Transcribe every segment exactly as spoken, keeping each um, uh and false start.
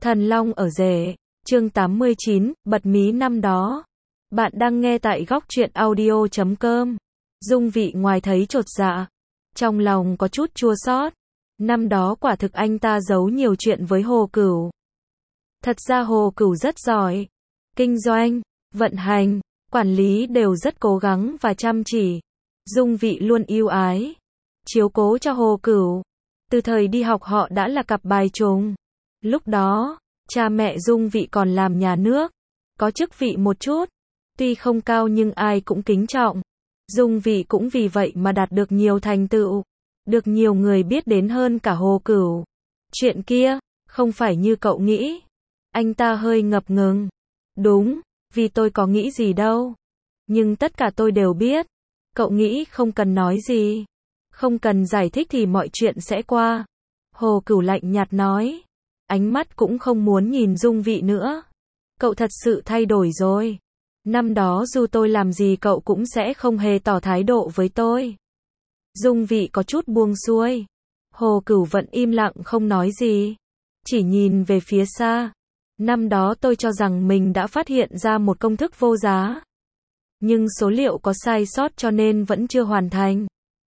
Thần Long ở rể, chương tám mươi chín, bật mí năm đó. Bạn đang nghe tại góc truyện audio chấm com. Dung Vị ngoài thấy chột dạ, trong lòng có chút chua xót. Năm đó quả thực anh ta giấu nhiều chuyện với Hồ Cửu. Thật ra Hồ Cửu rất giỏi. Kinh doanh, vận hành, quản lý đều rất cố gắng và chăm chỉ. Dung Vị luôn yêu ái, chiếu cố cho Hồ Cửu. Từ thời đi học họ đã là cặp bài trùng. Lúc đó, cha mẹ Dung Vị còn làm nhà nước, có chức vị một chút, tuy không cao nhưng ai cũng kính trọng. Dung Vị cũng vì vậy mà đạt được nhiều thành tựu, được nhiều người biết đến hơn cả Hồ Cửu. Chuyện kia, không phải như cậu nghĩ. Anh ta hơi ngập ngừng. Đúng, vì tôi có nghĩ gì đâu. Nhưng tất cả tôi đều biết. Cậu nghĩ không cần nói gì, không cần giải thích thì mọi chuyện sẽ qua. Hồ Cửu lạnh nhạt nói. Ánh mắt cũng không muốn nhìn Dung Vị nữa. Cậu thật sự thay đổi rồi. Năm đó dù tôi làm gì cậu cũng sẽ không hề tỏ thái độ với tôi. Dung Vị có chút buông xuôi. Hồ Cửu vẫn im lặng không nói gì, chỉ nhìn về phía xa. Năm đó tôi cho rằng mình đã phát hiện ra một công thức vô giá, nhưng số liệu có sai sót cho nên vẫn chưa hoàn thành.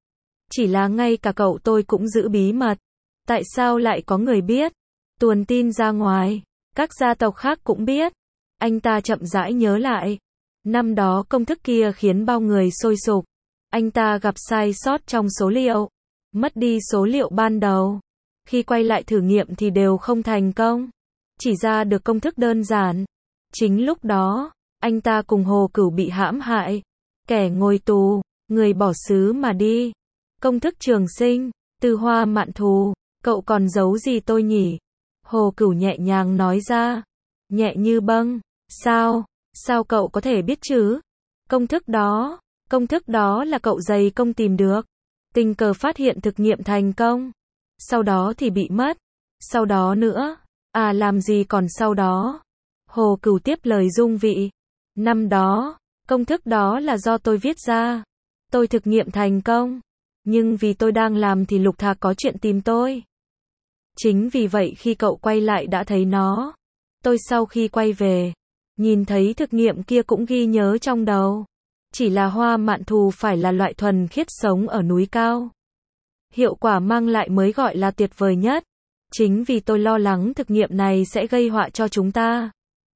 Chỉ là ngay cả cậu tôi cũng giữ bí mật. Tại sao lại có người biết? Tuồn tin ra ngoài, các gia tộc khác cũng biết. Anh ta chậm rãi nhớ lại. Năm đó công thức kia khiến bao người sôi sục. Anh ta gặp sai sót trong số liệu, mất đi số liệu ban đầu. Khi quay lại thử nghiệm thì đều không thành công, chỉ ra được công thức đơn giản. Chính lúc đó, anh ta cùng Hồ Cửu bị hãm hại. Kẻ ngồi tù, người bỏ xứ mà đi. Công thức trường sinh, từ hoa mạn thù, cậu còn giấu gì tôi nhỉ? Hồ Cửu nhẹ nhàng nói ra, nhẹ như bâng. Sao, sao cậu có thể biết chứ? Công thức đó, công thức đó là cậu dày công tìm được. Tình cờ phát hiện thực nghiệm thành công. Sau đó thì bị mất. Sau đó nữa, à làm gì còn sau đó? Hồ Cửu tiếp lời Dung Vị. Năm đó, công thức đó là do tôi viết ra. Tôi thực nghiệm thành công. Nhưng vì tôi đang làm thì Lục Thạc có chuyện tìm tôi. Chính vì vậy khi cậu quay lại đã thấy nó. Tôi sau khi quay về, nhìn thấy thực nghiệm kia cũng ghi nhớ trong đầu. Chỉ là hoa mạn thù phải là loại thuần khiết sống ở núi cao. Hiệu quả mang lại mới gọi là tuyệt vời nhất. Chính vì tôi lo lắng thực nghiệm này sẽ gây họa cho chúng ta,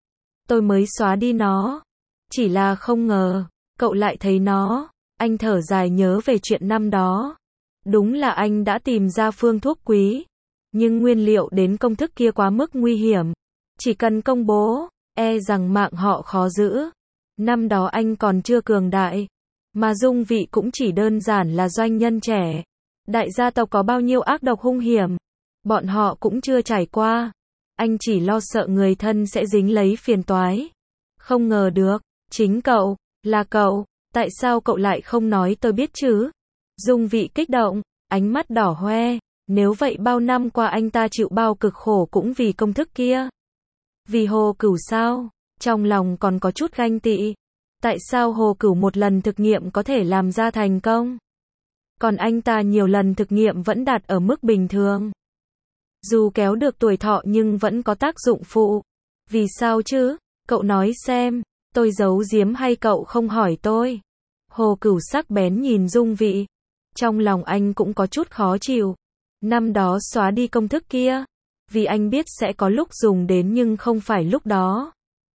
tôi mới xóa đi nó. Chỉ là không ngờ, cậu lại thấy nó. Anh thở dài nhớ về chuyện năm đó. Đúng là anh đã tìm ra phương thuốc quý. Nhưng nguyên liệu đến công thức kia quá mức nguy hiểm. Chỉ cần công bố, e rằng mạng họ khó giữ. Năm đó anh còn chưa cường đại. Mà Dung Vị cũng chỉ đơn giản là doanh nhân trẻ. Đại gia tộc có bao nhiêu ác độc hung hiểm, bọn họ cũng chưa trải qua. Anh chỉ lo sợ người thân sẽ dính lấy phiền toái. Không ngờ được, chính cậu, là cậu. Tại sao cậu lại không nói tôi biết chứ? Dung Vị kích động, ánh mắt đỏ hoe. Nếu vậy bao năm qua anh ta chịu bao cực khổ cũng vì công thức kia. Vì Hồ Cửu sao? Trong lòng còn có chút ganh tị. Tại sao Hồ Cửu một lần thực nghiệm có thể làm ra thành công? Còn anh ta nhiều lần thực nghiệm vẫn đạt ở mức bình thường. Dù kéo được tuổi thọ nhưng vẫn có tác dụng phụ. Vì sao chứ? Cậu nói xem, tôi giấu giếm hay cậu không hỏi tôi? Hồ Cửu sắc bén nhìn Dung Vị. Trong lòng anh cũng có chút khó chịu. Năm đó xóa đi công thức kia, vì anh biết sẽ có lúc dùng đến nhưng không phải lúc đó.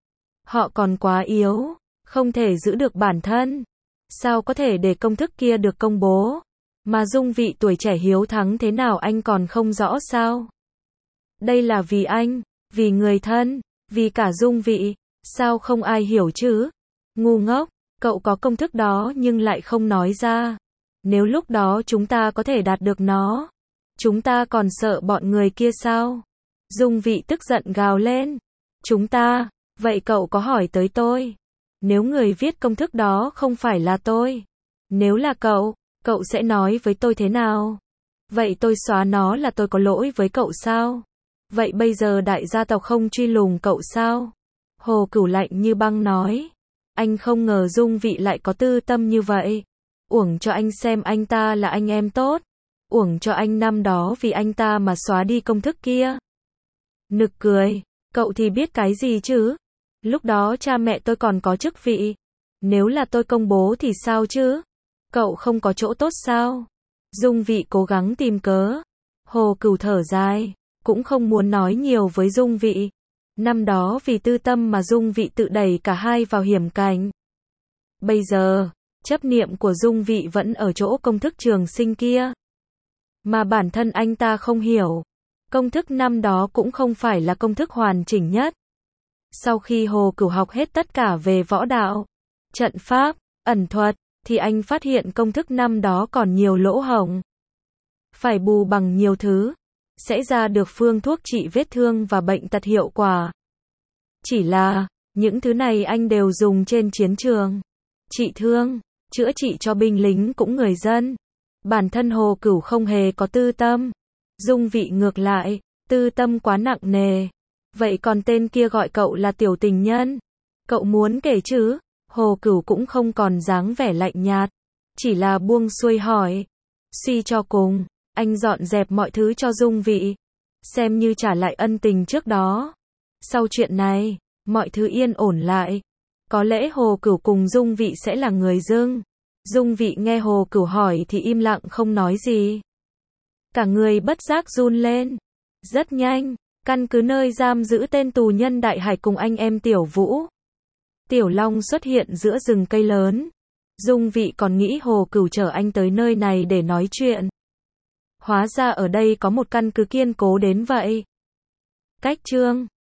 Họ còn quá yếu, không thể giữ được bản thân. Sao có thể để công thức kia được công bố? Mà Dung Vị tuổi trẻ hiếu thắng thế nào anh còn không rõ sao? Đây là vì anh, vì người thân, vì cả Dung Vị. Sao không ai hiểu chứ? Ngu ngốc, cậu có công thức đó nhưng lại không nói ra. Nếu lúc đó chúng ta có thể đạt được nó, chúng ta còn sợ bọn người kia sao? Dung Vị tức giận gào lên. Chúng ta, vậy cậu có hỏi tới tôi? Nếu người viết công thức đó không phải là tôi, nếu là cậu, cậu sẽ nói với tôi thế nào? Vậy tôi xóa nó là tôi có lỗi với cậu sao? Vậy bây giờ đại gia tộc không truy lùng cậu sao? Hồ Cửu lạnh như băng nói. Anh không ngờ Dung Vị lại có tư tâm như vậy. Uổng cho anh xem anh ta là anh em tốt. Uổng cho anh năm đó vì anh ta mà xóa đi công thức kia. Nực cười. Cậu thì biết cái gì chứ? Lúc đó cha mẹ tôi còn có chức vị. Nếu là tôi công bố thì sao chứ? Cậu không có chỗ tốt sao? Dung Vị cố gắng tìm cớ. Hồ Cửu thở dài, cũng không muốn nói nhiều với Dung Vị. Năm đó vì tư tâm mà Dung Vị tự đẩy cả hai vào hiểm cảnh. Bây giờ, chấp niệm của Dung Vị vẫn ở chỗ công thức trường sinh kia. Mà bản thân anh ta không hiểu. Công thức năm đó cũng không phải là công thức hoàn chỉnh nhất. Sau khi Hồ Cửu học hết tất cả về võ đạo, trận pháp, ẩn thuật, thì anh phát hiện công thức năm đó còn nhiều lỗ hổng. Phải bù bằng nhiều thứ, sẽ ra được phương thuốc trị vết thương và bệnh tật hiệu quả. Chỉ là, những thứ này anh đều dùng trên chiến trường. Trị thương, chữa trị cho binh lính cũng người dân. Bản thân Hồ Cửu không hề có tư tâm. Dung Vị ngược lại, tư tâm quá nặng nề. Vậy còn tên kia gọi cậu là tiểu tình nhân. Cậu muốn kể chứ? Hồ Cửu cũng không còn dáng vẻ lạnh nhạt. Chỉ là buông xuôi hỏi. Suy cho cùng, anh dọn dẹp mọi thứ cho Dung Vị. Xem như trả lại ân tình trước đó. Sau chuyện này, mọi thứ yên ổn lại. Có lẽ Hồ Cửu cùng Dung Vị sẽ là người dưng. Dung Vị nghe Hồ Cửu hỏi thì im lặng không nói gì. Cả người bất giác run lên. Rất nhanh, căn cứ nơi giam giữ tên tù nhân Đại Hải cùng anh em Tiểu Vũ. Tiểu Long xuất hiện giữa rừng cây lớn. Dung Vị còn nghĩ Hồ Cửu chở anh tới nơi này để nói chuyện. Hóa ra ở đây có một căn cứ kiên cố đến vậy. Cách chương